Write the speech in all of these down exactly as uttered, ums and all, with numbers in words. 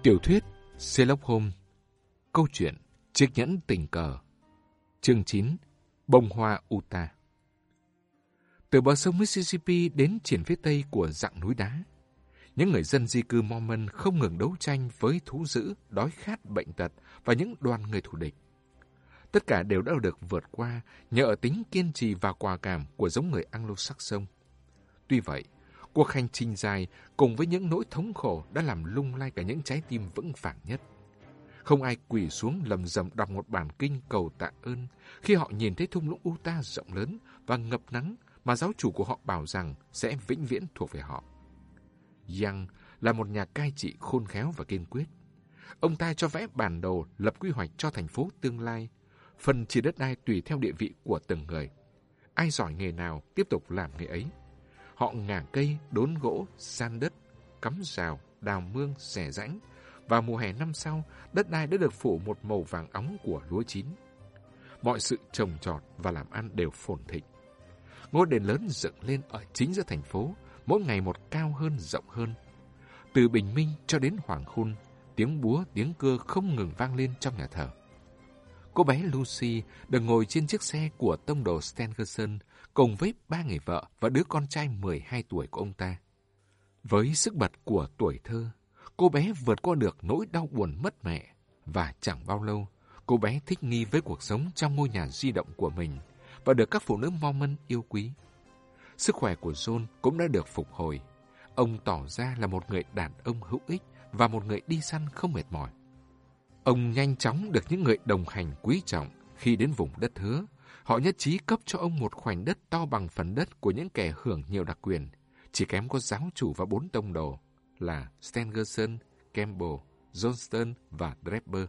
Tiểu thuyết Sherlock Holmes. Câu chuyện Chiếc nhẫn tình cờ. Chương chín. Bông hoa Utah. Từ bờ sông Mississippi đến triển phía tây của dặng núi đá, những người dân di cư Mormon không ngừng đấu tranh với thú dữ, đói khát, bệnh tật và những đoàn người thù địch. Tất cả đều đã được vượt qua nhờ ở tính kiên trì và quả cảm của giống người Anglo-Saxon. Tuy vậy, cuộc hành trình dài cùng với những nỗi thống khổ đã làm lung lay cả những trái tim vững vàng nhất. Không ai quỳ xuống lầm rầm đọc một bản kinh cầu tạ ơn khi họ nhìn thấy thung lũng Utah rộng lớn và ngập nắng mà giáo chủ của họ bảo rằng sẽ vĩnh viễn thuộc về họ. Young là một nhà cai trị khôn khéo và kiên quyết. Ông ta cho vẽ bản đồ lập quy hoạch cho thành phố tương lai, phần chia đất đai tùy theo địa vị của từng người. Ai giỏi nghề nào tiếp tục làm nghề ấy. Họ ngả cây, đốn gỗ, san đất, cắm rào, đào mương, xẻ rãnh. Và mùa hè năm sau, đất đai đã được phủ một màu vàng óng của lúa chín. Mọi sự trồng trọt và làm ăn đều phồn thịnh. Ngôi đền lớn dựng lên ở chính giữa thành phố, mỗi ngày một cao hơn, rộng hơn. Từ bình minh cho đến hoàng hôn, tiếng búa, tiếng cưa không ngừng vang lên trong nhà thờ. Cô bé Lucy được ngồi trên chiếc xe của tông đồ Stangerson cùng với ba người vợ và đứa con trai mười hai tuổi của ông ta. Với sức bật của tuổi thơ, cô bé vượt qua được nỗi đau buồn mất mẹ và chẳng bao lâu, cô bé thích nghi với cuộc sống trong ngôi nhà di động của mình và được các phụ nữ Mormon yêu quý. Sức khỏe của John cũng đã được phục hồi. Ông tỏ ra là một người đàn ông hữu ích và một người đi săn không mệt mỏi. Ông nhanh chóng được những người đồng hành quý trọng. Khi đến vùng đất hứa, họ nhất trí cấp cho ông một khoảnh đất to bằng phần đất của những kẻ hưởng nhiều đặc quyền, chỉ kém có giáo chủ và bốn tông đồ là Stangerson, Campbell, Johnston và Draper.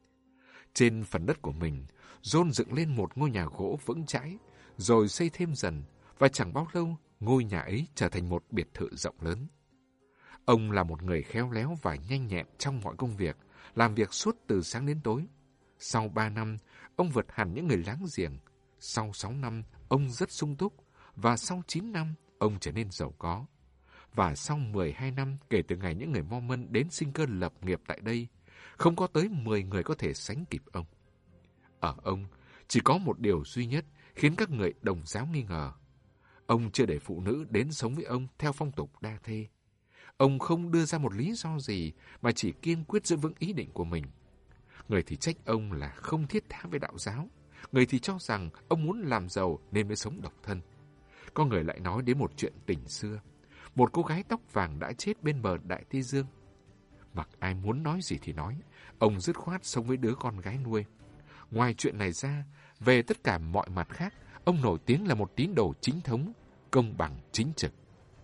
Trên phần đất của mình, John dựng lên một ngôi nhà gỗ vững chãi, rồi xây thêm dần, và chẳng bao lâu, ngôi nhà ấy trở thành một biệt thự rộng lớn. Ông là một người khéo léo và nhanh nhẹn trong mọi công việc, làm việc suốt từ sáng đến tối. Sau ba năm, ông vượt hẳn những người láng giềng. Sau sáu năm, ông rất sung túc, và sau chín năm, ông trở nên giàu có. Và sau mười hai năm kể từ ngày những người Mormon đến sinh cơ lập nghiệp tại đây, không có tới mười người có thể sánh kịp ông. Ở ông, chỉ có một điều duy nhất khiến các người đồng giáo nghi ngờ. Ông chưa để phụ nữ đến sống với ông theo phong tục đa thê. Ông không đưa ra một lý do gì mà chỉ kiên quyết giữ vững ý định của mình. Người thì trách ông là không thiết tha với đạo giáo. Người thì cho rằng ông muốn làm giàu nên mới sống độc thân. Có người lại nói đến một chuyện tình xưa. Một cô gái tóc vàng đã chết bên bờ Đại Tây Dương. Mặc ai muốn nói gì thì nói, ông dứt khoát sống với đứa con gái nuôi. Ngoài chuyện này ra, về tất cả mọi mặt khác, ông nổi tiếng là một tín đồ chính thống, công bằng, chính trực.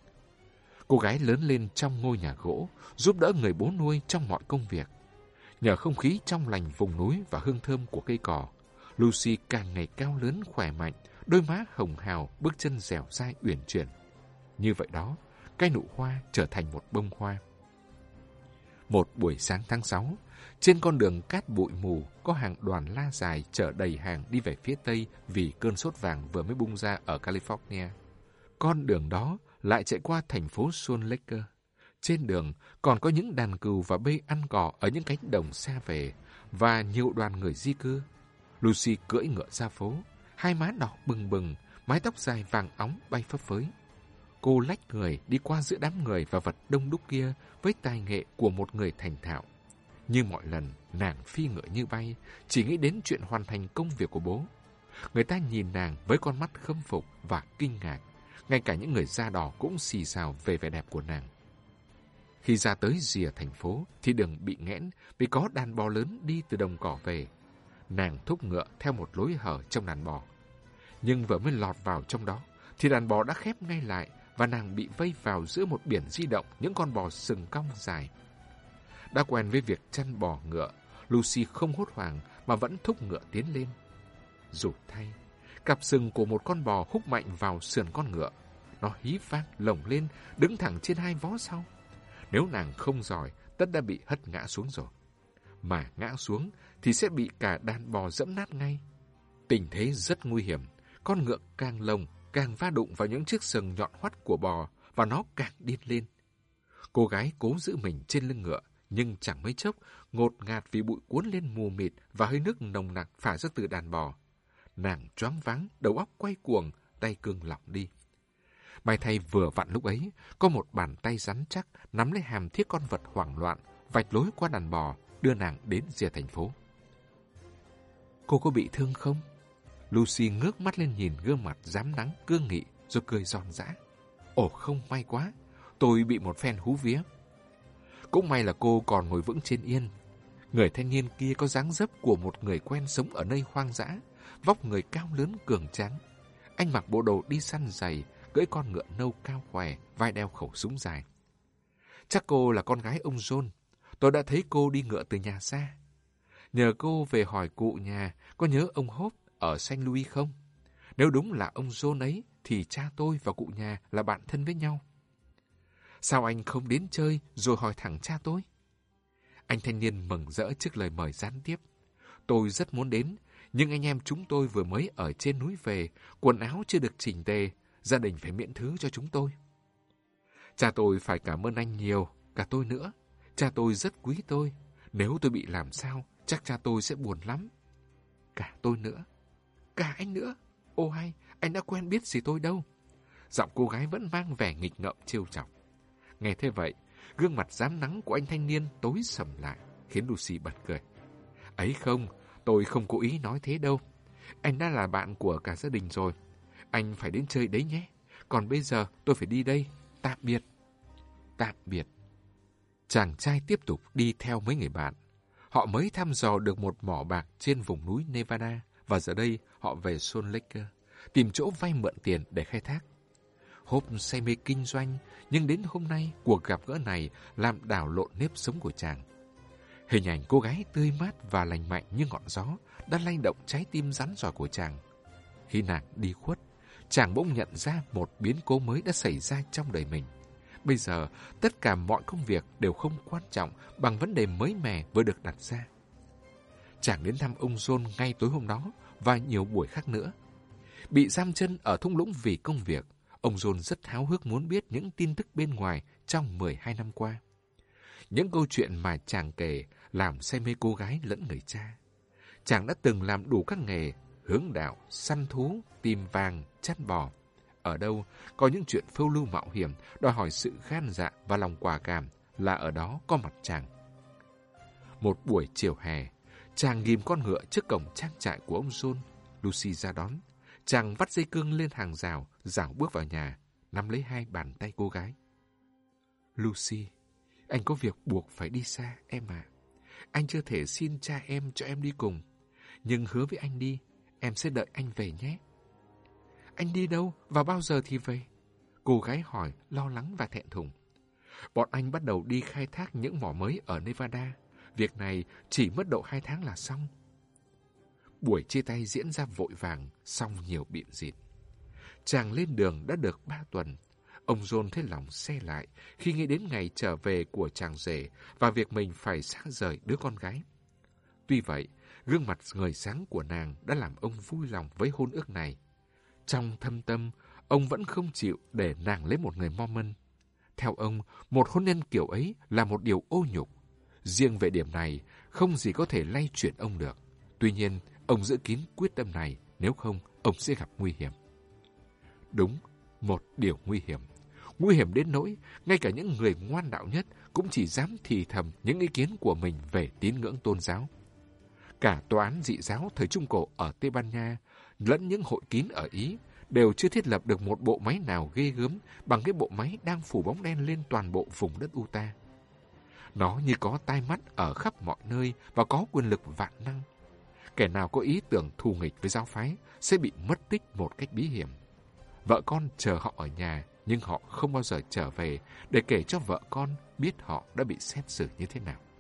Cô gái lớn lên trong ngôi nhà gỗ, giúp đỡ người bố nuôi trong mọi công việc. Nhờ không khí trong lành vùng núi và hương thơm của cây cỏ, Lucy càng ngày cao lớn khỏe mạnh, đôi má hồng hào, bước chân dẻo dai uyển chuyển. Như vậy đó, cái nụ hoa trở thành một bông hoa. Một buổi sáng tháng sáu, trên con đường cát bụi mù có hàng đoàn la dài chở đầy hàng đi về phía tây vì cơn sốt vàng vừa mới bung ra ở California. Con đường đó lại chạy qua thành phố Salt Lake. Trên đường còn có những đàn cừu và bê ăn cỏ ở những cánh đồng xa về và nhiều đoàn người di cư. Lucy cưỡi ngựa ra phố, hai má đỏ bừng bừng, mái tóc dài vàng óng bay phấp phới. Cô lách người đi qua giữa đám người và vật đông đúc kia với tài nghệ của một người thành thạo. Như mọi lần, nàng phi ngựa như bay, chỉ nghĩ đến chuyện hoàn thành công việc của bố. Người ta nhìn nàng với con mắt khâm phục và kinh ngạc. Ngay cả những người da đỏ cũng xì xào về vẻ đẹp của nàng. Khi ra tới rìa thành phố thì đường bị nghẽn vì có đàn bò lớn đi từ đồng cỏ về. Nàng thúc ngựa theo một lối hở trong đàn bò. Nhưng vừa mới lọt vào trong đó thì đàn bò đã khép ngay lại và nàng bị vây vào giữa một biển di động những con bò sừng cong dài. Đã quen với việc chăn bò ngựa, Lucy không hốt hoảng mà vẫn thúc ngựa tiến lên. Rụt thay, cặp sừng của một con bò húc mạnh vào sườn con ngựa. Nó hí vang lồng lên, đứng thẳng trên hai vó sau. Nếu nàng không giỏi, tất đã bị hất ngã xuống rồi. Mà ngã xuống thì sẽ bị cả đàn bò dẫm nát ngay. Tình thế rất nguy hiểm. Con ngựa càng lồng, càng va đụng vào những chiếc sừng nhọn hoắt của bò và nó càng điên lên. Cô gái cố giữ mình trên lưng ngựa, Nhưng chẳng mấy chốc, ngột ngạt vì bụi cuốn lên mù mịt và hơi nước nồng nặc phả ra từ đàn bò. Nàng choáng váng, đầu óc quay cuồng, tay cương lỏng đi. May thay vừa vặn lúc ấy, có một bàn tay rắn chắc nắm lấy hàm thiết con vật hoảng loạn, vạch lối qua đàn bò, đưa nàng đến rìa thành phố. Cô có bị thương không? Lucy ngước mắt lên nhìn gương mặt rám nắng cương nghị rồi cười giòn giã. Ồ không, may quá, tôi bị một phen hú vía. Cũng may là cô còn ngồi vững trên yên. Người thanh niên kia có dáng dấp của một người quen sống ở nơi hoang dã, vóc người cao lớn cường tráng. Anh mặc bộ đồ đi săn dày, cưỡi con ngựa nâu cao khỏe, vai đeo khẩu súng dài. Chắc cô là con gái ông John. Tôi đã thấy cô đi ngựa từ nhà xa. Nhờ cô về hỏi cụ nhà có nhớ ông Hope ở Saint Louis không? Nếu đúng là ông John ấy, thì cha tôi và cụ nhà là bạn thân với nhau. Sao anh không đến chơi rồi hỏi thẳng cha tôi? Anh thanh niên mừng rỡ trước lời mời gián tiếp. Tôi rất muốn đến, nhưng anh em chúng tôi vừa mới ở trên núi về, quần áo chưa được chỉnh tề, gia đình phải miễn thứ cho chúng tôi. Cha tôi phải cảm ơn anh nhiều, cả tôi nữa. Cha tôi rất quý tôi. Nếu tôi bị làm sao, chắc cha tôi sẽ buồn lắm. Cả tôi nữa. Cả anh nữa. Ô hay, anh đã quen biết gì tôi đâu. Giọng cô gái vẫn mang vẻ nghịch ngợm trêu chọc. Nghe thế vậy, gương mặt rám nắng của anh thanh niên tối sầm lại, khiến Lucy bật cười. Ấy không, tôi không cố ý nói thế đâu. Anh đã là bạn của cả gia đình rồi. Anh phải đến chơi đấy nhé. Còn bây giờ tôi phải đi đây. Tạm biệt. Tạm biệt. Chàng trai tiếp tục đi theo mấy người bạn. Họ mới thăm dò được một mỏ bạc trên vùng núi Nevada và giờ đây họ về Salt Lake, tìm chỗ vay mượn tiền để khai thác. Hope say mê kinh doanh, nhưng đến hôm nay cuộc gặp gỡ này làm đảo lộn nếp sống của chàng. Hình ảnh cô gái tươi mát và lành mạnh như ngọn gió đã lay động trái tim rắn rỏi của chàng. Khi nàng đi khuất, chàng bỗng nhận ra một biến cố mới đã xảy ra trong đời mình. Bây giờ, tất cả mọi công việc đều không quan trọng bằng vấn đề mới mẻ vừa được đặt ra. Chàng đến thăm ông John ngay tối hôm đó và nhiều buổi khác nữa. Bị giam chân ở thung lũng vì công việc, ông John rất háo hức muốn biết những tin tức bên ngoài trong mười hai năm qua. Những câu chuyện mà chàng kể làm say mê cô gái lẫn người cha. Chàng đã từng làm đủ các nghề, hướng đạo, săn thú, tìm vàng, chăn bò. Ở đâu có những chuyện phiêu lưu mạo hiểm, đòi hỏi sự gan dạ và lòng quả cảm, là ở đó có mặt chàng. Một buổi chiều hè, chàng ghim con ngựa trước cổng trang trại của ông John. Lucy ra đón. Chàng vắt dây cương lên hàng rào, rảo bước vào nhà, nắm lấy hai bàn tay cô gái. Lucy, anh có việc buộc phải đi xa, em ạ. À. Anh chưa thể xin cha em cho em đi cùng, nhưng hứa với anh đi, em sẽ đợi anh về nhé. Anh đi đâu và bao giờ thì về? Cô gái hỏi, lo lắng và thẹn thùng. Bọn anh bắt đầu đi khai thác những mỏ mới ở Nevada. Việc này chỉ mất độ hai tháng là xong. Buổi chia tay diễn ra vội vàng, xong nhiều bịn rịn. Chàng lên đường đã được ba tuần. Ông John thấy lòng se lại khi nghĩ đến ngày trở về của chàng rể và việc mình phải xa rời đứa con gái. Tuy vậy, gương mặt ngời sáng của nàng đã làm ông vui lòng với hôn ước này. Trong thâm tâm, ông vẫn không chịu để nàng lấy một người Mormon. Theo ông, một hôn nhân kiểu ấy là một điều ô nhục. Riêng về điểm này, không gì có thể lay chuyển ông được. Tuy nhiên, ông giữ kín quyết tâm này, nếu không, ông sẽ gặp nguy hiểm. Đúng, một điều nguy hiểm. Nguy hiểm đến nỗi, ngay cả những người ngoan đạo nhất cũng chỉ dám thì thầm những ý kiến của mình về tín ngưỡng tôn giáo. Cả tòa án dị giáo thời Trung Cổ ở Tây Ban Nha, lẫn những hội kín ở Ý, đều chưa thiết lập được một bộ máy nào ghê gớm bằng cái bộ máy đang phủ bóng đen lên toàn bộ vùng đất Utah. Nó như có tai mắt ở khắp mọi nơi và có quyền lực vạn năng. Kẻ nào có ý tưởng thù nghịch với giáo phái sẽ bị mất tích một cách bí hiểm. Vợ con chờ họ ở nhà, nhưng họ không bao giờ trở về để kể cho vợ con biết họ đã bị xét xử như thế nào.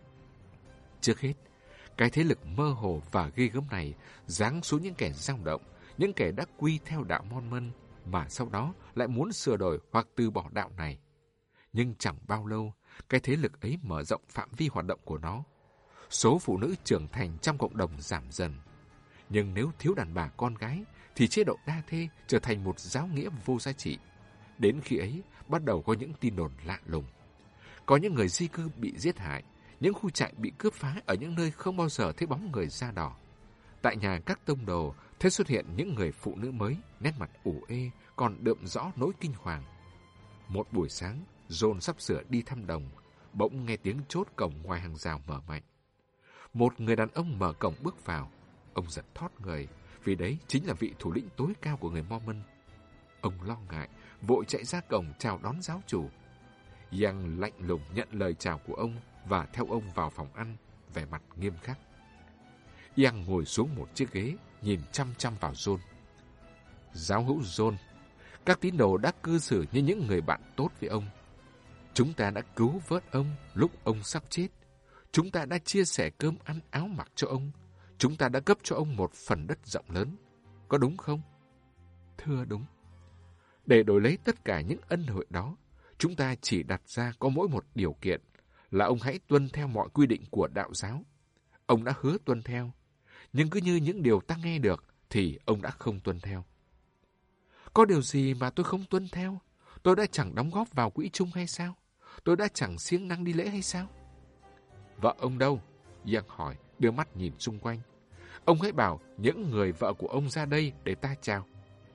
Trước hết, cái thế lực mơ hồ và ghê gớm này giáng xuống những kẻ dao động, những kẻ đã quy theo đạo Mormon mà sau đó lại muốn sửa đổi hoặc từ bỏ đạo này. Nhưng chẳng bao lâu, cái thế lực ấy mở rộng phạm vi hoạt động của nó. Số phụ nữ trưởng thành trong cộng đồng giảm dần. Nhưng nếu thiếu đàn bà con gái, thì chế độ đa thê trở thành một giáo nghĩa vô giá trị. Đến khi ấy, bắt đầu có những tin đồn lạ lùng. Có những người di cư bị giết hại, những khu trại bị cướp phá ở những nơi không bao giờ thấy bóng người da đỏ. Tại nhà các tông đồ, thế xuất hiện những người phụ nữ mới, nét mặt ủ ê, còn đượm rõ nỗi kinh hoàng. Một buổi sáng, John sắp sửa đi thăm đồng, bỗng nghe tiếng chốt cổng ngoài hàng rào mở mạnh. Một người đàn ông mở cổng bước vào. Ông giật thót người, vì đấy chính là vị thủ lĩnh tối cao của người Mormon. Ông lo ngại, vội chạy ra cổng chào đón giáo chủ. Yang lạnh lùng nhận lời chào của ông và theo ông vào phòng ăn, vẻ mặt nghiêm khắc. Yang ngồi xuống một chiếc ghế, nhìn chăm chăm vào John. Giáo hữu John, các tín đồ đã cư xử như những người bạn tốt với ông. Chúng ta đã cứu vớt ông lúc ông sắp chết. Chúng ta đã chia sẻ cơm ăn áo mặc cho ông. Chúng ta đã cấp cho ông một phần đất rộng lớn. Có đúng không? Thưa đúng. Để đổi lấy tất cả những ân huệ đó, chúng ta chỉ đặt ra có mỗi một điều kiện là ông hãy tuân theo mọi quy định của đạo giáo. Ông đã hứa tuân theo, nhưng cứ như những điều ta nghe được thì ông đã không tuân theo. Có điều gì mà tôi không tuân theo? Tôi đã chẳng đóng góp vào quỹ chung hay sao? Tôi đã chẳng siêng năng đi lễ hay sao? Vợ ông đâu? Yang hỏi, đưa mắt nhìn xung quanh. Ông hãy bảo những người vợ của ông ra đây để ta chào.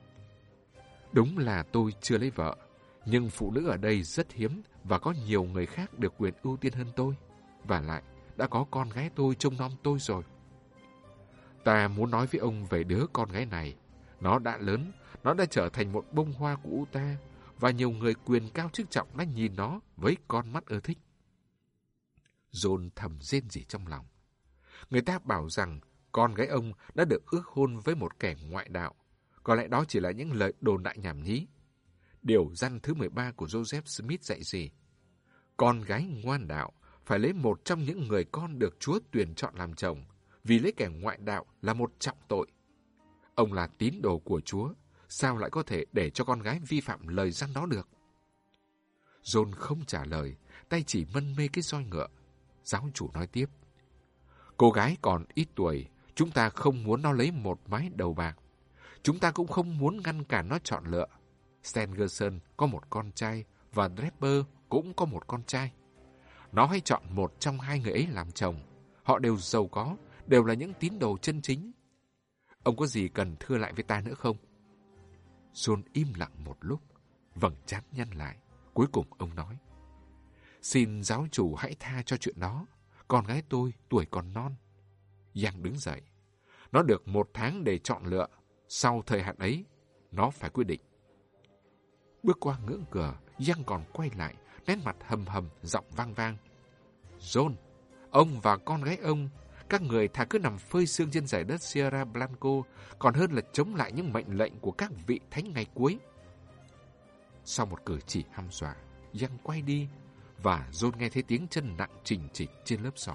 Đúng là tôi chưa lấy vợ, nhưng phụ nữ ở đây rất hiếm và có nhiều người khác được quyền ưu tiên hơn tôi. Và lại, đã có con gái tôi trông nom tôi rồi. Ta muốn nói với ông về đứa con gái này. Nó đã lớn, nó đã trở thành một bông hoa của Utah, và nhiều người quyền cao chức trọng đã nhìn nó với con mắt ưa thích. John thầm rên rỉ trong lòng. Người ta bảo rằng con gái ông đã được ước hôn với một kẻ ngoại đạo. Có lẽ đó chỉ là những lời đồn đại nhảm nhí. Điều răn thứ mười ba của Joseph Smith dạy gì? Con gái ngoan đạo phải lấy một trong những người con được Chúa tuyển chọn làm chồng, vì lấy kẻ ngoại đạo là một trọng tội. Ông là tín đồ của Chúa, sao lại có thể để cho con gái vi phạm lời răn đó được? John không trả lời, tay chỉ mân mê cái roi ngựa. Giáo chủ nói tiếp. Cô gái còn ít tuổi, chúng ta không muốn nó lấy một mái đầu bạc. Chúng ta cũng không muốn ngăn cản nó chọn lựa. Stengerson có một con trai và Draper cũng có một con trai. Nó hãy chọn một trong hai người ấy làm chồng. Họ đều giàu có, đều là những tín đồ chân chính. Ông có gì cần thưa lại với ta nữa không? John im lặng một lúc, vầng trán nhăn lại. Cuối cùng ông nói. Xin giáo chủ hãy tha cho chuyện đó. Con gái tôi tuổi còn non. Yang đứng dậy. Nó được một tháng để chọn lựa. Sau thời hạn ấy, nó phải quyết định. Bước qua ngưỡng cửa, Yang còn quay lại, nét mặt hầm hầm, giọng vang vang. John, ông và con gái ông, các người thà cứ nằm phơi sương trên dải đất Sierra Blanco, còn hơn là chống lại những mệnh lệnh của các vị thánh ngày cuối. Sau một cử chỉ hăm dọa, Yang quay đi, và John nghe thấy tiếng chân nặng chình chịch trên lớp sỏi.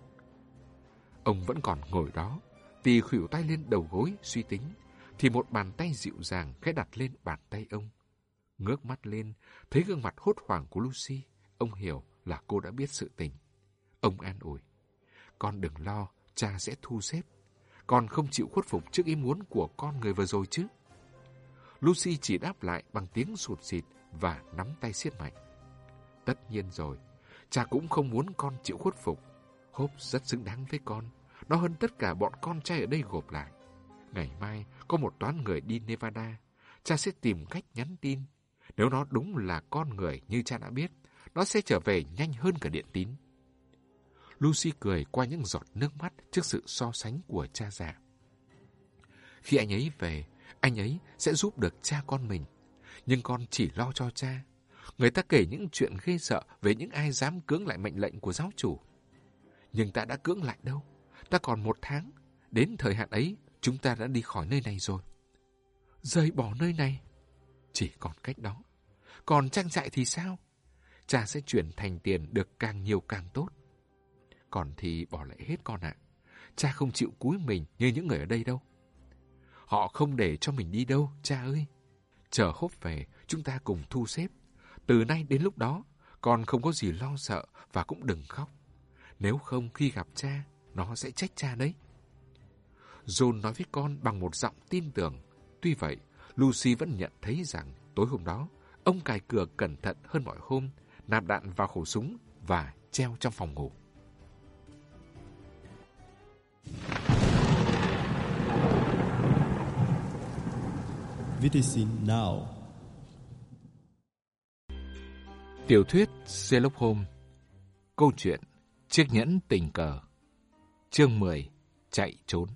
Ông vẫn còn ngồi đó, tì khuỷu tay lên đầu gối suy tính, thì một bàn tay dịu dàng khẽ đặt lên bàn tay ông. Ngước mắt lên, thấy gương mặt hốt hoảng của Lucy, ông hiểu là cô đã biết sự tình. Ông an ủi. Con đừng lo, cha sẽ thu xếp. Con không chịu khuất phục trước ý muốn của con người vừa rồi chứ? Lucy chỉ đáp lại bằng tiếng sụt sịt và nắm tay siết mạnh. Tất nhiên rồi, cha cũng không muốn con chịu khuất phục. Hope rất xứng đáng với con. Nó hơn tất cả bọn con trai ở đây gộp lại. Ngày mai có một toán người đi Nevada. Cha sẽ tìm cách nhắn tin. Nếu nó đúng là con người như cha đã biết, nó sẽ trở về nhanh hơn cả điện tín. Lucy cười qua những giọt nước mắt trước sự so sánh của cha già. Khi anh ấy về, anh ấy sẽ giúp được cha con mình. Nhưng con chỉ lo cho cha. Người ta kể những chuyện ghê sợ về những ai dám cưỡng lại mệnh lệnh của giáo chủ. Nhưng ta đã cưỡng lại đâu. Ta còn một tháng. Đến thời hạn ấy, chúng ta đã đi khỏi nơi này rồi. Rời bỏ nơi này? Chỉ còn cách đó. Còn trang trại thì sao? Cha sẽ chuyển thành tiền được càng nhiều càng tốt. Còn thì bỏ lại hết con ạ. Cha không chịu cúi mình như những người ở đây đâu. Họ không để cho mình đi đâu, cha ơi. Chờ Hope về, chúng ta cùng thu xếp. Từ nay đến lúc đó, con không có gì lo sợ và cũng đừng khóc. Nếu không khi gặp cha, nó sẽ trách cha đấy. John nói với con bằng một giọng tin tưởng. Tuy vậy, Lucy vẫn nhận thấy rằng tối hôm đó, ông cài cửa cẩn thận hơn mọi hôm nạp đạn vào khẩu súng và treo trong phòng ngủ. vê tê xê Now. Tiểu thuyết Sherlock Holmes. Câu chuyện Chiếc nhẫn tình cờ. Chương mười. Chạy trốn.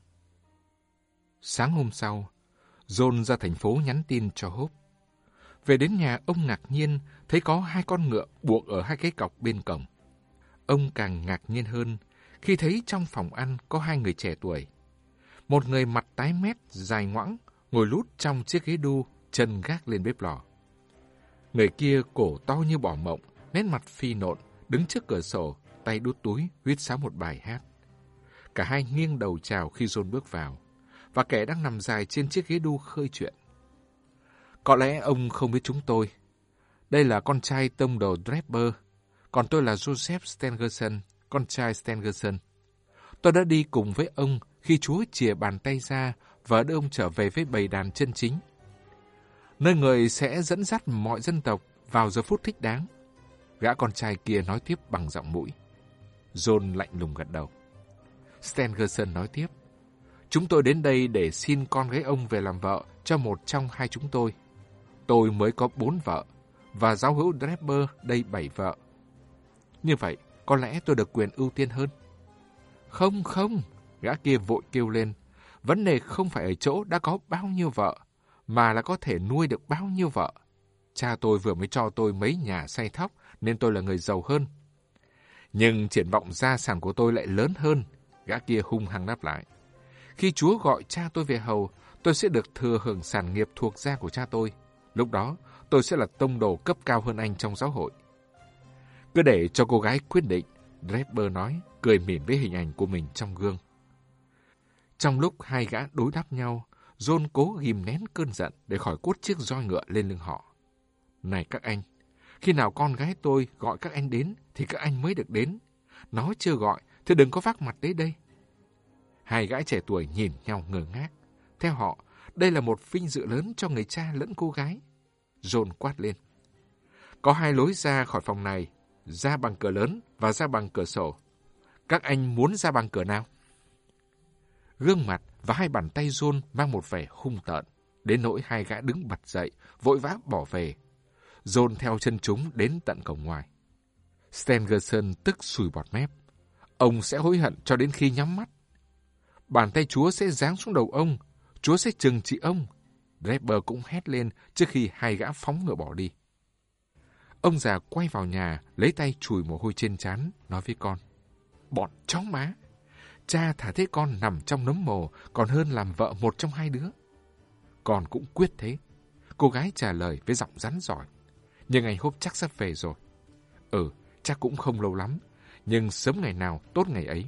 Sáng hôm sau, John ra thành phố nhắn tin cho Hope. Về đến nhà, ông ngạc nhiên thấy có hai con ngựa buộc ở hai cái cọc bên cổng. Ông càng ngạc nhiên hơn khi thấy trong phòng ăn có hai người trẻ tuổi. Một người mặt tái mét, dài ngoẵng, ngồi lút trong chiếc ghế đu, chân gác lên bếp lò. Người kia cổ to như bò mộng, nét mặt phi nộn, đứng trước cửa sổ, tay đút túi, huýt sáo một bài hát. Cả hai nghiêng đầu chào khi John bước vào, và kẻ đang nằm dài trên chiếc ghế đu khơi chuyện. Có lẽ ông không biết chúng tôi. Đây là con trai tông đồ Draper, còn tôi là Joseph Stangerson, con trai Stangerson. Tôi đã đi cùng với ông khi Chúa chìa bàn tay ra và đưa ông trở về với bầy đàn chân chính, nơi người sẽ dẫn dắt mọi dân tộc vào giờ phút thích đáng. Gã con trai kia nói tiếp bằng giọng mũi. John lạnh lùng gật đầu. Stangerson nói tiếp. Chúng tôi đến đây để xin con gái ông về làm vợ cho một trong hai chúng tôi. Tôi mới có bốn vợ, và giáo hữu Draper đây bảy vợ. Như vậy, có lẽ tôi được quyền ưu tiên hơn. Không, không, gã kia vội kêu lên. Vấn đề không phải ở chỗ đã có bao nhiêu vợ, mà là có thể nuôi được bao nhiêu vợ. Cha tôi vừa mới cho tôi mấy nhà xay thóc, nên tôi là người giàu hơn. Nhưng triển vọng gia sản của tôi lại lớn hơn, gã kia hung hăng đáp lại. Khi Chúa gọi cha tôi về hầu, tôi sẽ được thừa hưởng sản nghiệp thuộc gia của cha tôi. Lúc đó, tôi sẽ là tông đồ cấp cao hơn anh trong giáo hội. Cứ để cho cô gái quyết định, Draper nói, cười mỉm với hình ảnh của mình trong gương. Trong lúc hai gã đối đáp nhau, John cố ghìm nén cơn giận để khỏi quất chiếc roi ngựa lên lưng họ. Này các anh, khi nào con gái tôi gọi các anh đến thì các anh mới được đến. Nó chưa gọi thì đừng có vác mặt đến đây. Hai gã trẻ tuổi nhìn nhau ngơ ngác. Theo họ, đây là một vinh dự lớn cho người cha lẫn cô gái. John quát lên. Có hai lối ra khỏi phòng này, ra bằng cửa lớn và ra bằng cửa sổ. Các anh muốn ra bằng cửa nào? Gương mặt và hai bàn tay John mang một vẻ hung tợn, đến nỗi hai gã đứng bật dậy, vội vã bỏ về. John theo chân chúng đến tận cổng ngoài. Stangerson tức sùi bọt mép. Ông sẽ hối hận cho đến khi nhắm mắt. Bàn tay Chúa sẽ giáng xuống đầu ông. Chúa sẽ trừng trị ông. Draper cũng hét lên trước khi hai gã phóng ngựa bỏ đi. Ông già quay vào nhà, lấy tay chùi mồ hôi trên trán, nói với con. Bọn chó má! Cha thà thế con nằm trong nấm mồ còn hơn làm vợ một trong hai đứa. Con cũng quyết thế. Cô gái trả lời với giọng rắn giỏi. Nhưng anh Hốp chắc sắp về rồi. Ừ, chắc cũng không lâu lắm, nhưng sớm ngày nào tốt ngày ấy.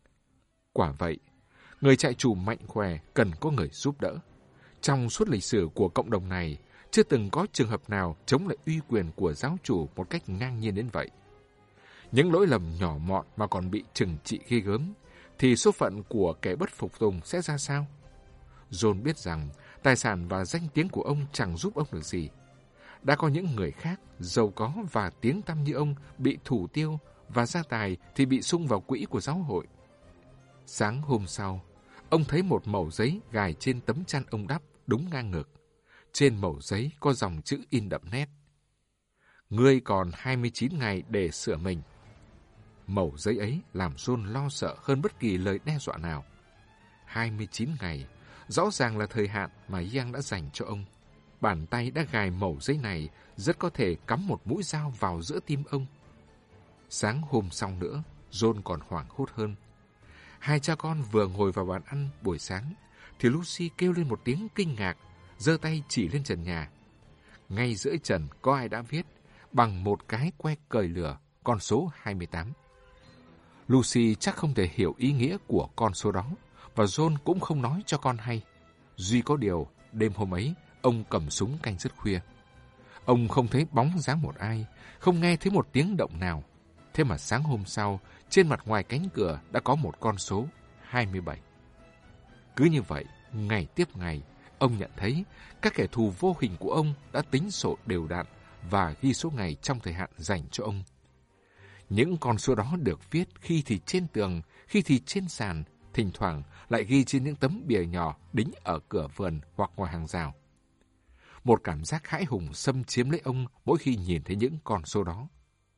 Quả vậy, người trại chủ mạnh khỏe cần có người giúp đỡ. Trong suốt lịch sử của cộng đồng này, chưa từng có trường hợp nào chống lại uy quyền của giáo chủ một cách ngang nhiên đến vậy. Những lỗi lầm nhỏ mọn mà còn bị trừng trị ghê gớm, thì số phận của kẻ bất phục tùng sẽ ra sao? John biết rằng tài sản và danh tiếng của ông chẳng giúp ông được gì. Đã có những người khác, giàu có và tiếng tăm như ông bị thủ tiêu, và gia tài thì bị sung vào quỹ của giáo hội. Sáng hôm sau, ông thấy một mẩu giấy gài trên tấm chăn ông đắp đúng ngang ngực. Trên mẩu giấy có dòng chữ in đậm nét. Ngươi còn hai mươi chín ngày để sửa mình. Mẩu giấy ấy làm John lo sợ hơn bất kỳ lời đe dọa nào. hai mươi chín ngày, rõ ràng là thời hạn mà Yang đã dành cho ông. Bàn tay đã gài mẩu giấy này rất có thể cắm một mũi dao vào giữa tim ông. Sáng hôm sau nữa, John còn hoảng hốt hơn. Hai cha con vừa ngồi vào bàn ăn buổi sáng, thì Lucy kêu lên một tiếng kinh ngạc, giơ tay chỉ lên trần nhà. Ngay giữa trần có ai đã viết, bằng một cái que cời lửa, con số hai mươi tám. Lucy chắc không thể hiểu ý nghĩa của con số đó, và John cũng không nói cho con hay. Duy có điều, đêm hôm ấy, ông cầm súng canh rất khuya. Ông không thấy bóng dáng một ai, không nghe thấy một tiếng động nào. Thế mà sáng hôm sau, trên mặt ngoài cánh cửa đã có một con số hai mươi bảy. Cứ như vậy, ngày tiếp ngày, ông nhận thấy các kẻ thù vô hình của ông đã tính sổ đều đặn và ghi số ngày trong thời hạn dành cho ông. Những con số đó được viết khi thì trên tường, khi thì trên sàn, thỉnh thoảng lại ghi trên những tấm bìa nhỏ đính ở cửa vườn hoặc ngoài hàng rào. Một cảm giác hãi hùng xâm chiếm lấy ông mỗi khi nhìn thấy những con số đó.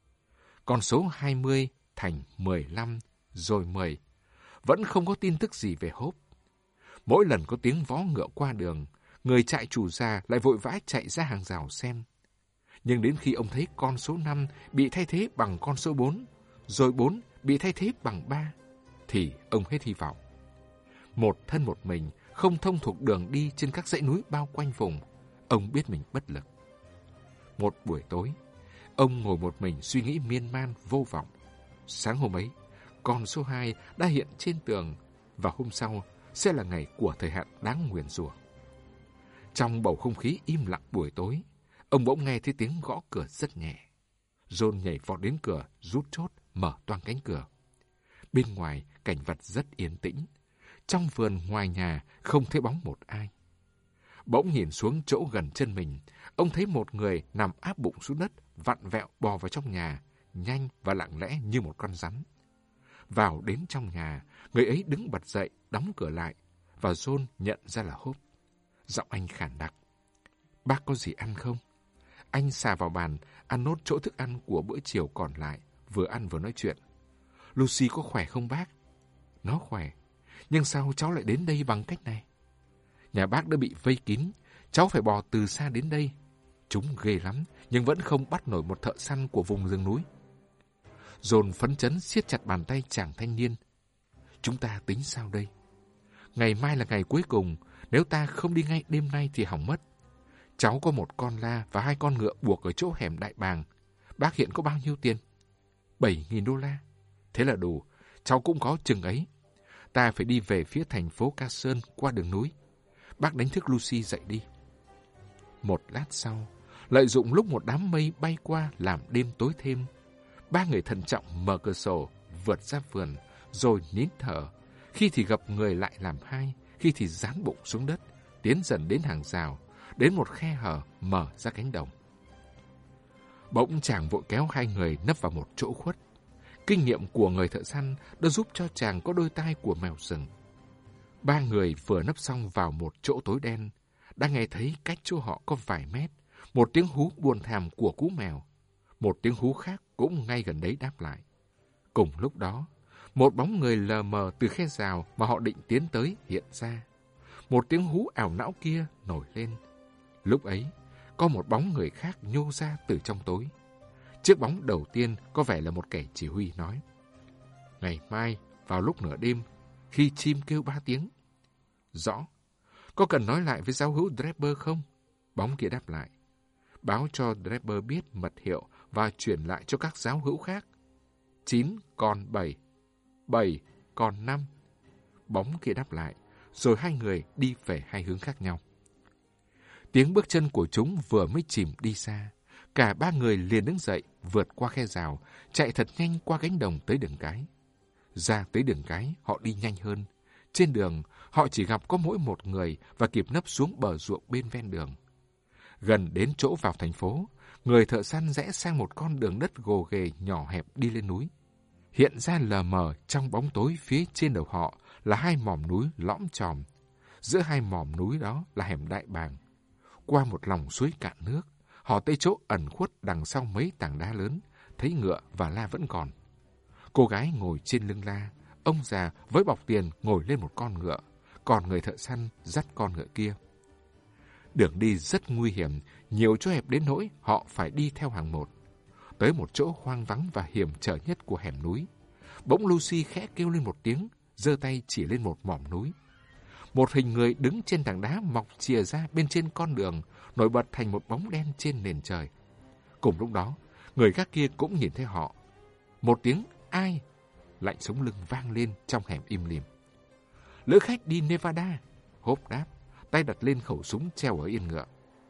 Con số hai mươi thành mười lăm, rồi mười. Vẫn không có tin tức gì về Hope. Mỗi lần có tiếng vó ngựa qua đường, người trại chủ già lại vội vã chạy ra hàng rào xem. Nhưng đến khi ông thấy con số năm bị thay thế bằng con số bốn, rồi bốn bị thay thế bằng ba, thì ông hết hy vọng. Một thân một mình, không thông thuộc đường đi trên các dãy núi bao quanh vùng, ông biết mình bất lực. Một buổi tối, ông ngồi một mình suy nghĩ miên man vô vọng. Sáng hôm ấy, con số hai đã hiện trên tường, và hôm sau sẽ là ngày của thời hạn đáng nguyền rủa. Trong bầu không khí im lặng buổi tối, ông bỗng nghe thấy tiếng gõ cửa rất nhẹ. John nhảy vọt đến cửa, rút chốt, mở toang cánh cửa. Bên ngoài, cảnh vật rất yên tĩnh. Trong vườn ngoài nhà, không thấy bóng một ai. Bỗng nhìn xuống chỗ gần chân mình, ông thấy một người nằm áp bụng xuống đất, vặn vẹo bò vào trong nhà, nhanh và lặng lẽ như một con rắn. Vào đến trong nhà, người ấy đứng bật dậy, đóng cửa lại, và John nhận ra là Hope. Giọng anh khản đặc. Bác có gì ăn không? Anh xà vào bàn, ăn nốt chỗ thức ăn của bữa chiều còn lại, vừa ăn vừa nói chuyện. Lucy có khỏe không bác? Nó khỏe, nhưng sao cháu lại đến đây bằng cách này? Nhà bác đã bị vây kín, cháu phải bò từ xa đến đây. Chúng ghê lắm, nhưng vẫn không bắt nổi một thợ săn của vùng rừng núi. John phấn chấn siết chặt bàn tay chàng thanh niên. Chúng ta tính sao đây? Ngày mai là ngày cuối cùng, nếu ta không đi ngay đêm nay thì hỏng mất. Cháu có một con la và hai con ngựa buộc ở chỗ hẻm Đại Bàng. Bác hiện có bao nhiêu tiền? Bảy nghìn đô la. Thế là đủ, cháu cũng có chừng ấy. Ta phải đi về phía thành phố Ca Sơn qua đường núi. Bác đánh thức Lucy dậy đi. Một lát sau, lợi dụng lúc một đám mây bay qua làm đêm tối thêm, ba người thận trọng mở cửa sổ, vượt ra vườn, rồi nín thở. Khi thì gập người lại làm hai, khi thì dán bụng xuống đất, tiến dần đến hàng rào, đến một khe hở mở ra cánh đồng. Bỗng chàng vội kéo hai người nấp vào một chỗ khuất. Kinh nghiệm của người thợ săn đã giúp cho chàng có đôi tai của mèo rừng. Ba người vừa nấp xong vào một chỗ tối đen, đã nghe thấy cách chỗ họ có vài mét, một tiếng hú buồn thảm của cú mèo. Một tiếng hú khác cũng ngay gần đấy đáp lại. Cùng lúc đó, một bóng người lờ mờ từ khe rào mà họ định tiến tới hiện ra. Một tiếng hú ảo não kia nổi lên. Lúc ấy, có một bóng người khác nhô ra từ trong tối. Chiếc bóng đầu tiên có vẻ là một kẻ chỉ huy nói. Ngày mai, vào lúc nửa đêm, khi chim kêu ba tiếng. Rõ. Có cần nói lại với giáo hữu Draper không? Bóng kia đáp lại. Báo cho Draper biết mật hiệu và chuyển lại cho các giáo hữu khác. Chín còn bảy. Bảy còn năm. Bóng kia đáp lại, rồi hai người đi về hai hướng khác nhau. Tiếng bước chân của chúng vừa mới chìm đi xa. Cả ba người liền đứng dậy, vượt qua khe rào, chạy thật nhanh qua cánh đồng tới đường cái. Ra tới đường cái, họ đi nhanh hơn. Trên đường, họ chỉ gặp có mỗi một người và kịp nấp xuống bờ ruộng bên ven đường. Gần đến chỗ vào thành phố, người thợ săn rẽ sang một con đường đất gồ ghề nhỏ hẹp đi lên núi. Hiện ra lờ mờ trong bóng tối phía trên đầu họ là hai mỏm núi lõm chòm. Giữa hai mỏm núi đó là hẻm Đại Bàng. Qua một lòng suối cạn nước, họ tới chỗ ẩn khuất đằng sau mấy tảng đá lớn, thấy ngựa và la vẫn còn. Cô gái ngồi trên lưng la, ông già với bọc tiền ngồi lên một con ngựa, còn người thợ săn dắt con ngựa kia. Đường đi rất nguy hiểm, nhiều chỗ hẹp đến nỗi họ phải đi theo hàng một. Tới một chỗ hoang vắng và hiểm trở nhất của hẻm núi, bỗng Lucy khẽ kêu lên một tiếng, giơ tay chỉ lên một mỏm núi. Một hình người đứng trên tảng đá mọc chìa ra bên trên con đường, nổi bật thành một bóng đen trên nền trời. Cùng lúc đó, người gác kia cũng nhìn thấy họ. Một tiếng ai lạnh sống lưng vang lên trong hẻm im lìm. Lữ khách đi Nevada, Hope đáp, tay đặt lên khẩu súng treo ở yên ngựa.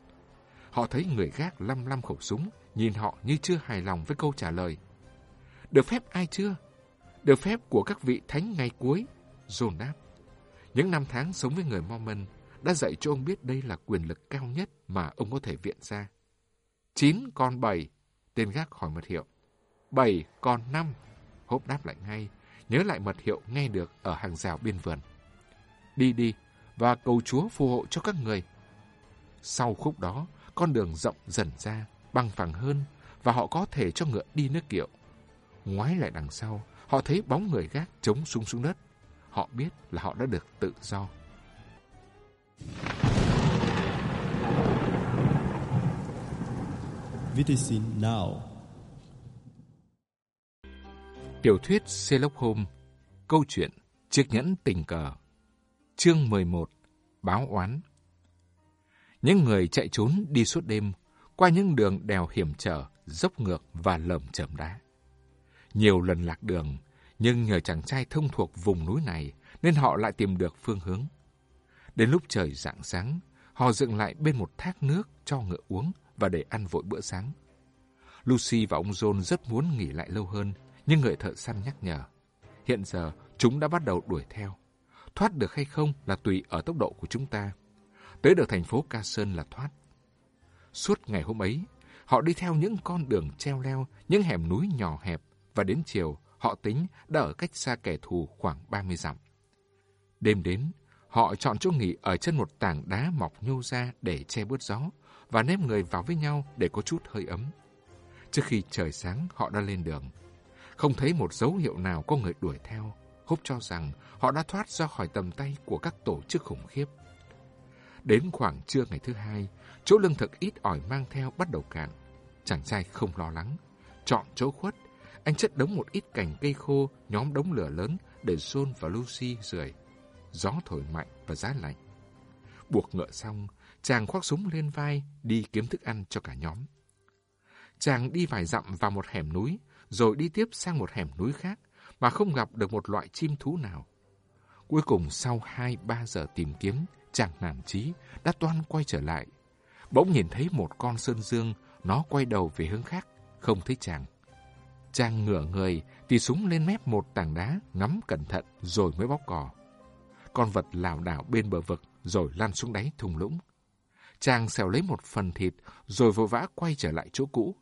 Họ thấy người gác lăm lăm khẩu súng, nhìn họ như chưa hài lòng với câu trả lời. Được phép ai chưa? Được phép của các vị thánh ngày cuối, John đáp. Những năm tháng sống với người Mormon đã dạy cho ông biết đây là quyền lực cao nhất mà ông có thể viện ra. Chín còn bảy. Tên gác hỏi mật hiệu. Bảy còn năm. Hốp đáp lại ngay, nhớ lại mật hiệu nghe được ở hàng rào bên vườn. Đi đi, và cầu Chúa phù hộ cho các người. Sau khúc đó, con đường rộng dần ra, bằng phẳng hơn, và họ có thể cho ngựa đi nước kiệu. Ngoái lại đằng sau, họ thấy bóng người gác chống súng xuống đất. Họ biết là họ đã được tự do. Wiedersehen now. Tiểu thuyết Sherlock Holmes. Câu chuyện Chiếc nhẫn tình cờ. Chương mười một. Báo oán. Những người chạy trốn đi suốt đêm, qua những đường đèo hiểm trở, dốc ngược và lởm chởm đá. Nhiều lần lạc đường, nhưng nhờ chàng trai thông thuộc vùng núi này, nên họ lại tìm được phương hướng. Đến lúc trời rạng sáng, họ dừng lại bên một thác nước cho ngựa uống và để ăn vội bữa sáng. Lucy và ông John rất muốn nghỉ lại lâu hơn, nhưng người thợ săn nhắc nhở. Hiện giờ, chúng đã bắt đầu đuổi theo. Thoát được hay không là tùy ở tốc độ của chúng ta. Tới được thành phố Carson là thoát. Suốt ngày hôm ấy, họ đi theo những con đường treo leo, những hẻm núi nhỏ hẹp, và đến chiều, họ tính đã ở cách xa kẻ thù khoảng ba mươi dặm. Đêm đến, họ chọn chỗ nghỉ ở chân một tảng đá mọc nhô ra để che bớt gió, và nép người vào với nhau để có chút hơi ấm. Trước khi trời sáng, họ đã lên đường. Không thấy một dấu hiệu nào có người đuổi theo. Hốp cho rằng họ đã thoát ra khỏi tầm tay của các tổ chức khủng khiếp. Đến khoảng trưa ngày thứ hai, chỗ lương thực ít ỏi mang theo bắt đầu cạn. Chàng trai không lo lắng. Chọn chỗ khuất, anh chất đống một ít cành cây khô, nhóm đống lửa lớn để John và Lucy rưởi. Gió thổi mạnh và giá lạnh. Buộc ngựa xong, chàng khoác súng lên vai, đi kiếm thức ăn cho cả nhóm. Chàng đi vài dặm vào một hẻm núi, rồi đi tiếp sang một hẻm núi khác, mà không gặp được một loại chim thú nào. Cuối cùng sau hai ba giờ tìm kiếm, chàng nản chí đã toan quay trở lại. Bỗng nhìn thấy một con sơn dương, nó quay đầu về hướng khác, không thấy chàng. Chàng ngửa người, tì súng lên mép một tảng đá, ngắm cẩn thận rồi mới bóc cò. Con vật lảo đảo bên bờ vực rồi lăn xuống đáy thung lũng. Chàng xẻo lấy một phần thịt rồi vội vã quay trở lại chỗ cũ.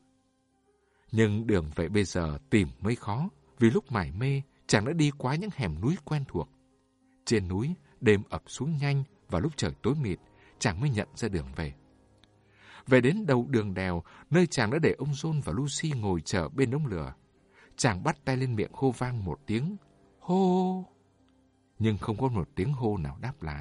Nhưng đường về bây giờ tìm mới khó, vì lúc mải mê, chàng đã đi qua những hẻm núi quen thuộc. Trên núi, đêm ập xuống nhanh và lúc trời tối mịt, chàng mới nhận ra đường về. Về đến đầu đường đèo, nơi chàng đã để ông John và Lucy ngồi chờ bên đống lửa. Chàng bắt tay lên miệng hô vang một tiếng, hô! Nhưng không có một tiếng hô nào đáp lại.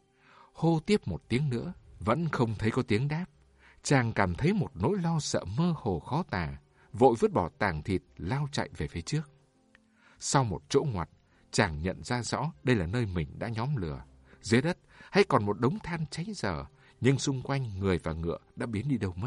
Hô tiếp một tiếng nữa, vẫn không thấy có tiếng đáp. Chàng cảm thấy một nỗi lo sợ mơ hồ khó tả, vội vứt bỏ tảng thịt, lao chạy về phía trước. Sau một chỗ ngoặt, chàng nhận ra rõ đây là nơi mình đã nhóm lửa. Dưới đất hay còn một đống than cháy dở, nhưng xung quanh người và ngựa đã biến đi đâu mất.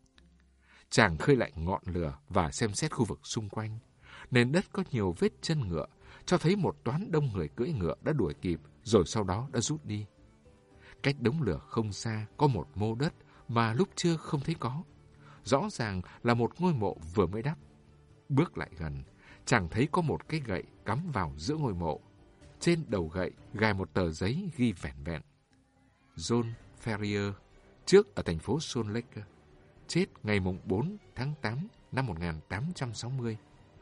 Chàng khơi lại ngọn lửa và xem xét khu vực xung quanh. Nền đất có nhiều vết chân ngựa, cho thấy một toán đông người cưỡi ngựa đã đuổi kịp, rồi sau đó đã rút đi. Cách đống lửa không xa có một mô đất mà lúc trưa không thấy có. Rõ ràng là một ngôi mộ vừa mới đắp. Bước lại gần, chàng thấy có một cái gậy cắm vào giữa ngôi mộ. Trên đầu gậy gài một tờ giấy ghi vẻn vẹn: John Ferrier, trước ở thành phố Salt Lake, chết ngày bốn tháng tám năm một nghìn tám trăm sáu mươi.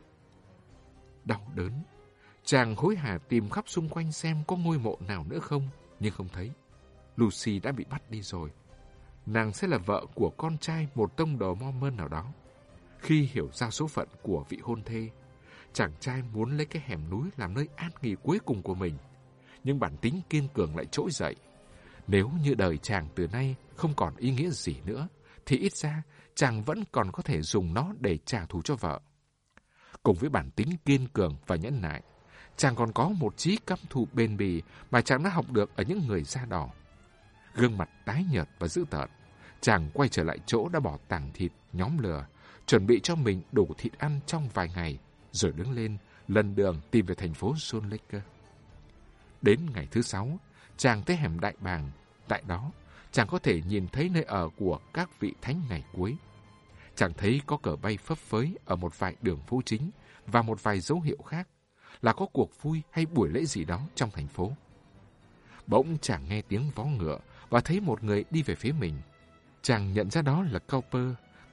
Đau đớn, chàng hối hả tìm khắp xung quanh xem có ngôi mộ nào nữa không, nhưng không thấy. Lucy đã bị bắt đi rồi. Nàng sẽ là vợ của con trai một tông đồ Mormon nào đó. Khi hiểu ra số phận của vị hôn thê, chàng trai muốn lấy cái hẻm núi làm nơi an nghỉ cuối cùng của mình. Nhưng bản tính kiên cường lại trỗi dậy. Nếu như đời chàng từ nay không còn ý nghĩa gì nữa, thì ít ra chàng vẫn còn có thể dùng nó để trả thù cho vợ. Cùng với bản tính kiên cường và nhẫn nại, chàng còn có một trí căm thù bền bỉ mà chàng đã học được ở những người da đỏ. Gương mặt tái nhợt và dữ tợn, chàng quay trở lại chỗ đã bỏ tảng thịt, nhóm lửa, chuẩn bị cho mình đủ thịt ăn trong vài ngày, rồi đứng lên, lần đường tìm về thành phố Salt Lake. Đến ngày thứ sáu, chàng tới hẻm Đại Bàng. Tại đó, chàng có thể nhìn thấy nơi ở của các vị thánh ngày cuối. Chàng thấy có cờ bay phấp phới ở một vài đường phố chính và một vài dấu hiệu khác là có cuộc vui hay buổi lễ gì đó trong thành phố. Bỗng chàng nghe tiếng vó ngựa và thấy một người đi về phía mình. Chàng nhận ra đó là Cowper,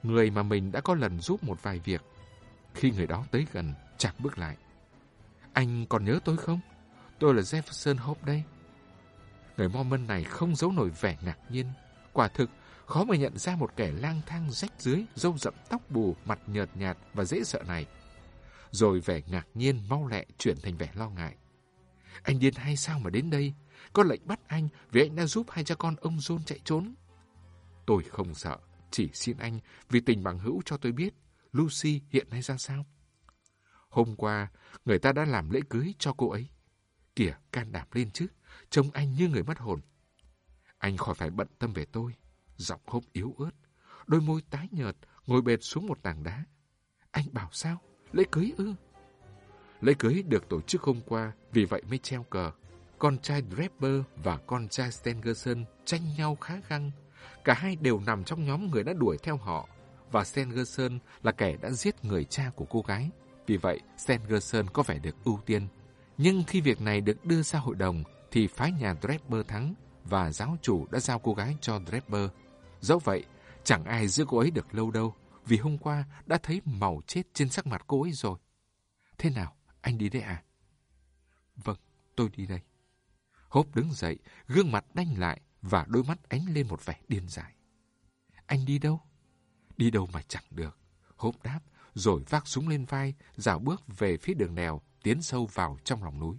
người mà mình đã có lần giúp một vài việc. Khi người đó tới gần, chàng bước lại. Anh còn nhớ tôi không? Tôi là Jefferson Hope đây. Người Mormon này không giấu nổi vẻ ngạc nhiên. Quả thực, khó mà nhận ra một kẻ lang thang rách rưới, râu rậm tóc bù, mặt nhợt nhạt và dễ sợ này. Rồi vẻ ngạc nhiên mau lẹ chuyển thành vẻ lo ngại. Anh điên hay sao mà đến đây? Có lệnh bắt anh vì anh đã giúp hai cha con ông John chạy trốn. Tôi không sợ, chỉ xin anh vì tình bằng hữu cho tôi biết Lucy hiện nay ra sao. Hôm qua, người ta đã làm lễ cưới cho cô ấy. Kìa, can đảm lên chứ, trông anh như người mất hồn. Anh khỏi phải bận tâm về tôi. Giọng Hope yếu ớt, đôi môi tái nhợt, ngồi bệt xuống một tảng đá. Anh bảo sao? Lễ cưới ư? Lễ cưới được tổ chức hôm qua, vì vậy mới treo cờ. Con trai Draper và con trai Stangerson tranh nhau khá găng. Cả hai đều nằm trong nhóm người đã đuổi theo họ, và Stangerson là kẻ đã giết người cha của cô gái. Vì vậy, Stangerson có vẻ được ưu tiên. Nhưng khi việc này được đưa ra hội đồng, thì phái nhà Draper thắng, và giáo chủ đã giao cô gái cho Draper. Dẫu vậy, chẳng ai giữ cô ấy được lâu đâu, vì hôm qua đã thấy màu chết trên sắc mặt cô ấy rồi. Thế nào, anh đi đây à? Vâng, tôi đi đây. Hope đứng dậy, gương mặt đanh lại và đôi mắt ánh lên một vẻ điên dại. Anh đi đâu? Đi đâu mà chẳng được. Hope đáp, rồi vác súng lên vai, dạo bước về phía đường đèo, tiến sâu vào trong lòng núi.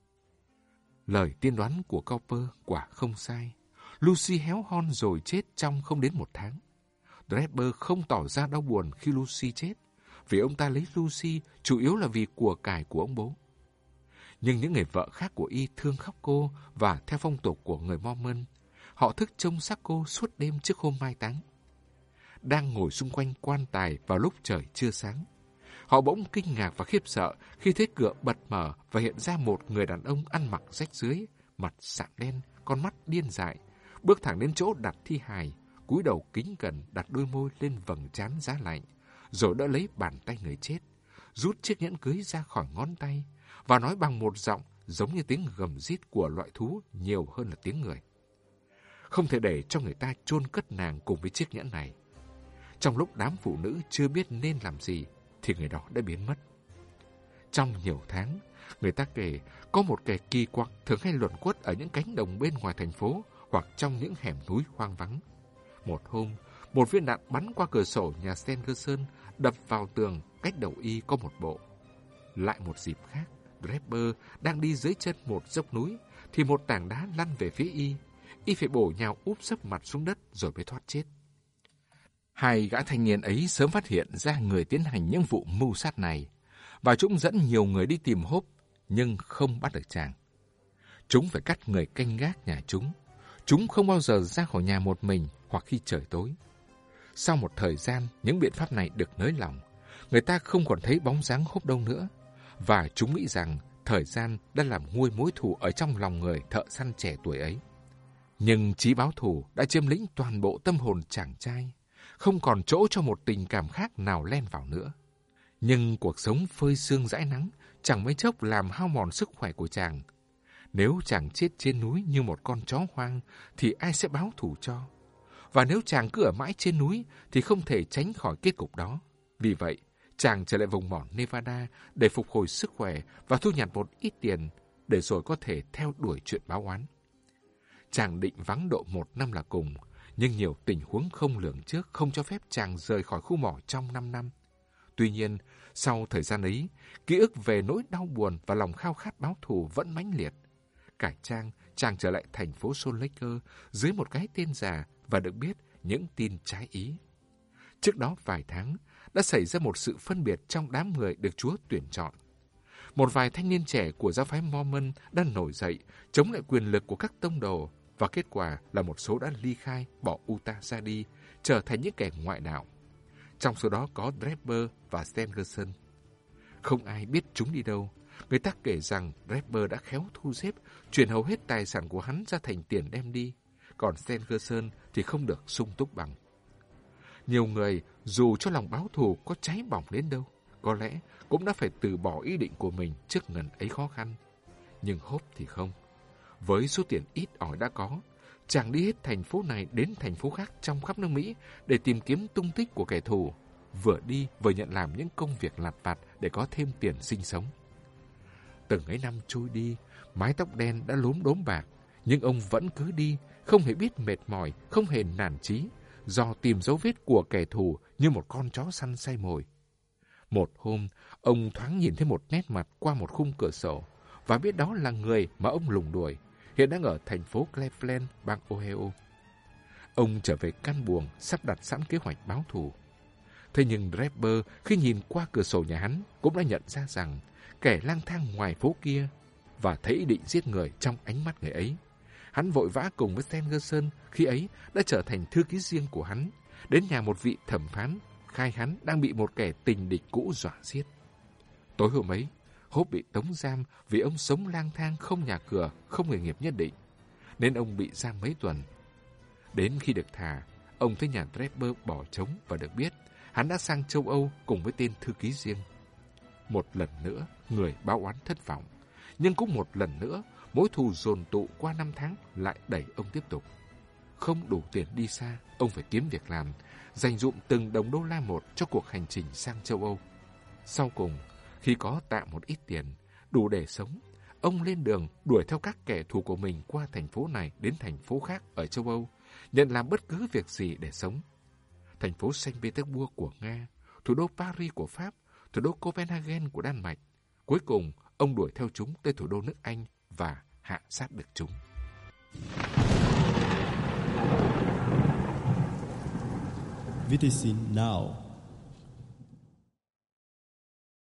Lời tiên đoán của Cowper quả không sai. Lucy héo hon rồi chết trong không đến một tháng. Draper không tỏ ra đau buồn khi Lucy chết, vì ông ta lấy Lucy chủ yếu là vì của cải của ông bố. Nhưng những người vợ khác của y thương khóc cô, và theo phong tục của người Mormon, họ thức trông xác cô suốt đêm trước hôm mai táng. Đang ngồi xung quanh quan tài vào lúc trời chưa sáng, họ bỗng kinh ngạc và khiếp sợ khi thấy cửa bật mở và hiện ra một người đàn ông ăn mặc rách rưới, mặt sạm đen, con mắt điên dại, bước thẳng đến chỗ đặt thi hài, cúi đầu kính cẩn đặt đôi môi lên vầng trán giá lạnh, rồi đỡ lấy bàn tay người chết, rút chiếc nhẫn cưới ra khỏi ngón tay và nói bằng một giọng giống như tiếng gầm rít của loại thú nhiều hơn là tiếng người. Không thể để cho người ta chôn cất nàng cùng với chiếc nhẫn này. Trong lúc đám phụ nữ chưa biết nên làm gì, thì người đó đã biến mất. Trong nhiều tháng, người ta kể có một kẻ kỳ quặc thường hay luẩn quất ở những cánh đồng bên ngoài thành phố hoặc trong những hẻm núi hoang vắng. Một hôm, một viên đạn bắn qua cửa sổ nhà Stangerson, đập vào tường cách đầu y có một bộ. Lại một dịp khác, Draper đang đi dưới chân một dốc núi, thì một tảng đá lăn về phía y. Y phải bổ nhào úp sấp mặt xuống đất rồi mới thoát chết. Hai gã thanh niên ấy sớm phát hiện ra người tiến hành những vụ mưu sát này, và chúng dẫn nhiều người đi tìm Hope, nhưng không bắt được chàng. Chúng phải cắt người canh gác nhà chúng. Chúng không bao giờ ra khỏi nhà một mình hoặc khi trời tối. Sau một thời gian, những biện pháp này được nới lỏng. Người ta không còn thấy bóng dáng Hope đâu nữa, và chúng nghĩ rằng thời gian đã làm nguôi mối thù ở trong lòng người thợ săn trẻ tuổi ấy. Nhưng chí báo thù đã chiếm lĩnh toàn bộ tâm hồn chàng trai, không còn chỗ cho một tình cảm khác nào len vào nữa. Nhưng cuộc sống phơi sương rãi nắng chẳng mấy chốc làm hao mòn sức khỏe của chàng. Nếu chàng chết trên núi như một con chó hoang, thì ai sẽ báo thù cho? Và nếu chàng cứ ở mãi trên núi, thì không thể tránh khỏi kết cục đó. Vì vậy, chàng trở lại vùng mỏ Nevada để phục hồi sức khỏe và thu nhặt một ít tiền, để rồi có thể theo đuổi chuyện báo oán. Chàng định vắng độ một năm là cùng, nhưng nhiều tình huống không lường trước không cho phép chàng rời khỏi khu mỏ trong năm năm. Tuy nhiên, sau thời gian ấy, ký ức về nỗi đau buồn và lòng khao khát báo thù vẫn mãnh liệt. Cải trang, chàng trở lại thành phố Salt Lake dưới một cái tên giả và được biết những tin trái ý. Trước đó vài tháng, đã xảy ra một sự phân biệt trong đám người được Chúa tuyển chọn. Một vài thanh niên trẻ của giáo phái Mormon đã nổi dậy chống lại quyền lực của các tông đồ, và kết quả là một số đã ly khai, bỏ Utah ra đi, trở thành những kẻ ngoại đạo. Trong số đó có Draper và Stangerson. Không ai biết chúng đi đâu. Người ta kể rằng Draper đã khéo thu xếp, chuyển hầu hết tài sản của hắn ra thành tiền đem đi, còn Stangerson thì không được sung túc bằng. Nhiều người, dù cho lòng báo thù có cháy bỏng đến đâu, có lẽ cũng đã phải từ bỏ ý định của mình trước ngần ấy khó khăn. Nhưng Hope thì không. Với số tiền ít ỏi đã có, Chàng đi hết thành phố này đến thành phố khác trong khắp nước Mỹ để tìm kiếm tung tích của kẻ thù, vừa đi vừa nhận làm những công việc lặt vặt để có thêm tiền sinh sống. Từng ấy năm trôi đi, mái tóc đen đã lốm đốm bạc, nhưng ông vẫn cứ đi, không hề biết mệt mỏi, không hề nản chí, do tìm dấu vết của kẻ thù như một con chó săn say mồi. Một hôm, ông thoáng nhìn thấy một nét mặt qua một khung cửa sổ, và biết đó là người mà ông lùng đuổi, hiện đang ở thành phố Cleveland, bang Ohio. Ông trở về căn buồng, sắp đặt sẵn kế hoạch báo thù. Thế nhưng Draper, khi nhìn qua cửa sổ nhà hắn, cũng đã nhận ra rằng kẻ lang thang ngoài phố kia, và thấy ý định giết người trong ánh mắt người ấy. Hắn vội vã cùng với Stengerson, khi ấy đã trở thành thư ký riêng của hắn, đến nhà một vị thẩm phán, khai hắn đang bị một kẻ tình địch cũ dọa giết. Tối hôm ấy, Hope bị tống giam vì ông sống lang thang không nhà cửa, không nghề nghiệp nhất định, nên ông bị giam mấy tuần. Đến khi được thả, ông thấy nhà Draper bỏ trống và được biết hắn đã sang châu Âu cùng với tên thư ký riêng. Một lần nữa, người báo oán thất vọng, nhưng cũng một lần nữa, mối thù dồn tụ qua năm tháng lại đẩy ông tiếp tục. Không đủ tiền đi xa, ông phải kiếm việc làm, dành dụm từng đồng đô la một cho cuộc hành trình sang châu Âu. Sau cùng, khi có tạm một ít tiền, đủ để sống, ông lên đường đuổi theo các kẻ thù của mình qua thành phố này đến thành phố khác ở châu Âu, nhận làm bất cứ việc gì để sống. Thành phố Saint Petersburg của Nga, thủ đô Paris của Pháp, thủ đô Copenhagen của Đan Mạch. Cuối cùng, ông đuổi theo chúng tới thủ đô nước Anh và hạ sát được chúng. vê tê xê Now.